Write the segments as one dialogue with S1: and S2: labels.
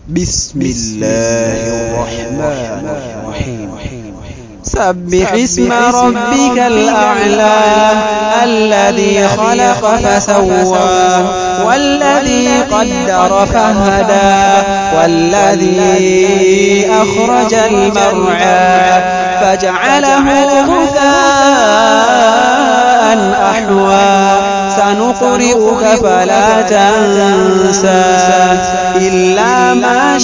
S1: بسم الله الرحمن الرحيم. سبح اسم ربك الأعلى الذي خلق فسوى والذي قدر فهدى والذي أخرج المرعى فجعله غثاء أحوى سنقرئك فلا تنسى إلا ما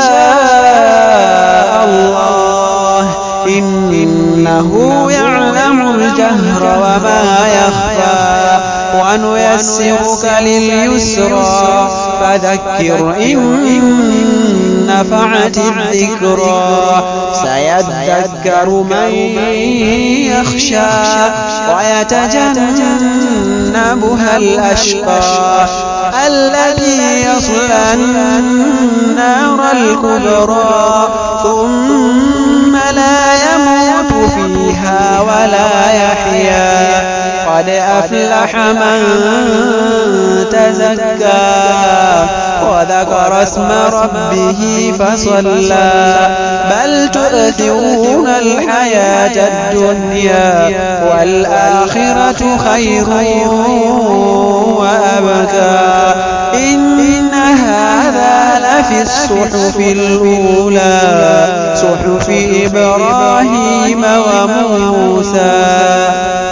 S1: شاء الله إنه يعلم الجهر وما يخفى ونيسرك لليسرى فذكر إن نفعت الذكرى سيذكر من يخشى ويتجنبها الأشقى الذي يصلى النار الكبرى ثم لا يموت فيها ولا يحيا قد أفلح من تزكى وذكر اسم ربه فصلى بل تؤثرون الحياة الدنيا والآخرة خير وأبقى إن هذا لفي الصحف الأولى صحف إبراهيم وموسى.